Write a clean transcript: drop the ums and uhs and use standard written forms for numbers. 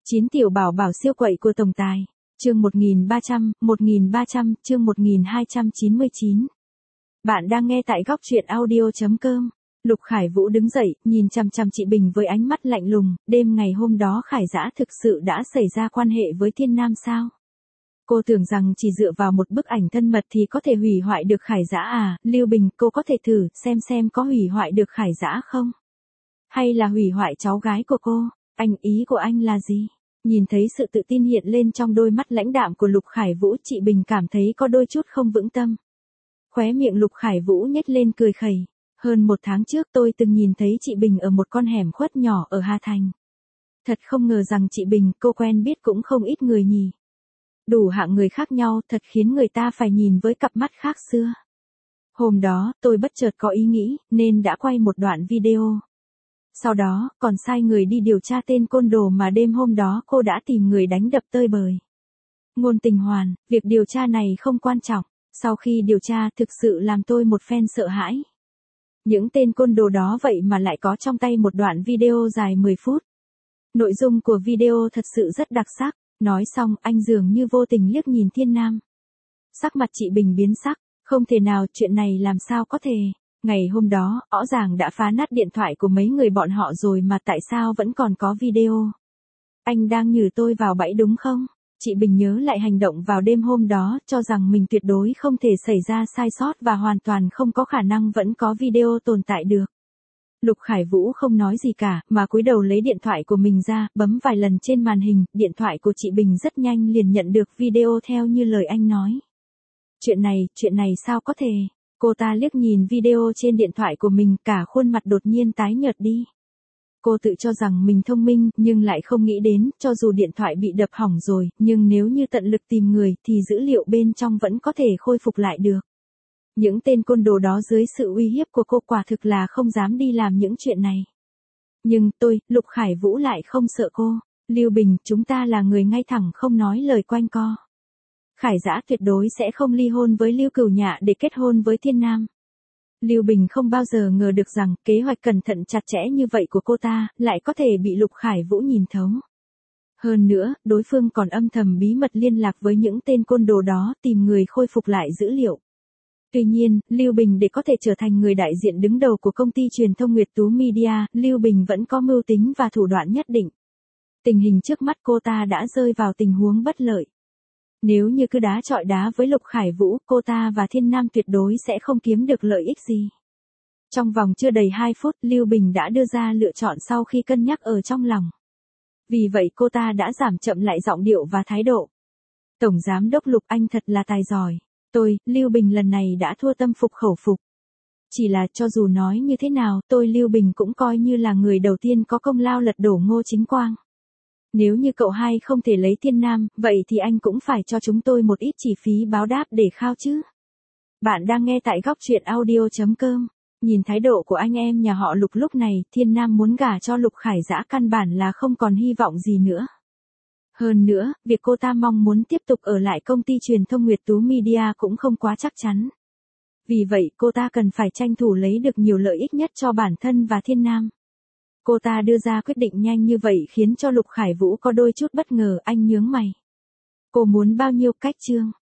9 tiểu bảo bảo siêu quậy của tổng tài. Chương 1300, chương 1299. Bạn đang nghe tại góc truyện audio.com. Lục Khải Vũ đứng dậy, nhìn chằm chằm chị Bình với ánh mắt lạnh lùng, đêm ngày hôm đó Khải Dã thực sự đã xảy ra quan hệ với Thiên Nam sao? Cô tưởng rằng chỉ dựa vào một bức ảnh thân mật thì có thể hủy hoại được Khải Dã à? Lưu Bình, cô có thể thử xem có hủy hoại được Khải Dã không? Hay là hủy hoại cháu gái của cô? Ý của anh là gì? Nhìn thấy sự tự tin hiện lên trong đôi mắt lãnh đạm của Lục Khải Vũ, chị Bình cảm thấy có đôi chút không vững tâm. Khóe miệng Lục Khải Vũ nhếch lên cười khẩy. Hơn 1 tháng trước tôi từng nhìn thấy chị Bình ở một con hẻm khuất nhỏ ở Hà Thành. Thật không ngờ rằng chị Bình, cô quen biết cũng không ít người nhỉ. Đủ hạng người khác nhau, thật khiến người ta phải nhìn với cặp mắt khác xưa. Hôm đó, tôi bất chợt có ý nghĩ, nên đã quay một đoạn video. Sau đó, còn sai người đi điều tra tên côn đồ mà đêm hôm đó cô đã tìm người đánh đập tơi bời. Ngôn Tình Hoàn, việc điều tra này không quan trọng. Sau khi điều tra thực sự làm tôi một phen sợ hãi. Những tên côn đồ đó vậy mà lại có trong tay một đoạn video dài 10 phút. Nội dung của video thật sự rất đặc sắc. Nói xong, anh dường như vô tình liếc nhìn Thiên Nam. Sắc mặt chị Bình biến sắc. Không thể nào, chuyện này làm sao có thể. Ngày hôm đó, rõ ràng đã phá nát điện thoại của mấy người bọn họ rồi mà tại sao vẫn còn có video. Anh đang nhử tôi vào bẫy đúng không? Chị Bình nhớ lại hành động vào đêm hôm đó, cho rằng mình tuyệt đối không thể xảy ra sai sót và hoàn toàn không có khả năng vẫn có video tồn tại được. Lục Khải Vũ không nói gì cả, mà cúi đầu lấy điện thoại của mình ra, bấm vài lần trên màn hình, điện thoại của chị Bình rất nhanh liền nhận được video theo như lời anh nói. Chuyện này sao có thể? Cô ta liếc nhìn video trên điện thoại của mình, cả khuôn mặt đột nhiên tái nhợt đi. Cô tự cho rằng mình thông minh, nhưng lại không nghĩ đến, cho dù điện thoại bị đập hỏng rồi, nhưng nếu như tận lực tìm người, thì dữ liệu bên trong vẫn có thể khôi phục lại được. Những tên côn đồ đó dưới sự uy hiếp của cô quả thực là không dám đi làm những chuyện này. Nhưng tôi, Lục Khải Vũ lại không sợ cô. Lưu Bình, chúng ta là người ngay thẳng không nói lời quanh co. Khải Dã tuyệt đối sẽ không ly hôn với Lưu Cửu Nhạ để kết hôn với Thiên Nam. Lưu Bình không bao giờ ngờ được rằng kế hoạch cẩn thận chặt chẽ như vậy của cô ta lại có thể bị Lục Khải Vũ nhìn thấu. Hơn nữa, đối phương còn âm thầm bí mật liên lạc với những tên côn đồ đó tìm người khôi phục lại dữ liệu. Tuy nhiên, Lưu Bình để có thể trở thành người đại diện đứng đầu của công ty truyền thông Nguyệt Tú Media, Lưu Bình vẫn có mưu tính và thủ đoạn nhất định. Tình hình trước mắt cô ta đã rơi vào tình huống bất lợi. Nếu như cứ đá chọi đá với Lục Khải Vũ, cô ta và Thiên Nam tuyệt đối sẽ không kiếm được lợi ích gì. Trong vòng chưa đầy 2 phút, Lưu Bình đã đưa ra lựa chọn sau khi cân nhắc ở trong lòng. Vì vậy cô ta đã giảm chậm lại giọng điệu và thái độ. Tổng Giám đốc Lục, anh thật là tài giỏi. Tôi, Lưu Bình lần này đã thua tâm phục khẩu phục. Chỉ là cho dù nói như thế nào, tôi Lưu Bình cũng coi như là người đầu tiên có công lao lật đổ Ngô Chính Quang. Nếu như cậu hai không thể lấy Thiên Nam, vậy thì anh cũng phải cho chúng tôi một ít chi phí báo đáp để khao chứ. Bạn đang nghe tại góc truyện audio.com. Nhìn thái độ của anh em nhà họ Lục lúc này, Thiên Nam muốn gả cho Lục Khải Dã căn bản là không còn hy vọng gì nữa. Hơn nữa, việc cô ta mong muốn tiếp tục ở lại công ty truyền thông Nguyệt Tú Media cũng không quá chắc chắn. Vì vậy cô ta cần phải tranh thủ lấy được nhiều lợi ích nhất cho bản thân và Thiên Nam. Cô ta đưa ra quyết định nhanh như vậy khiến cho Lục Khải Vũ có đôi chút bất ngờ, anh nhướng mày. Cô muốn bao nhiêu cách chương?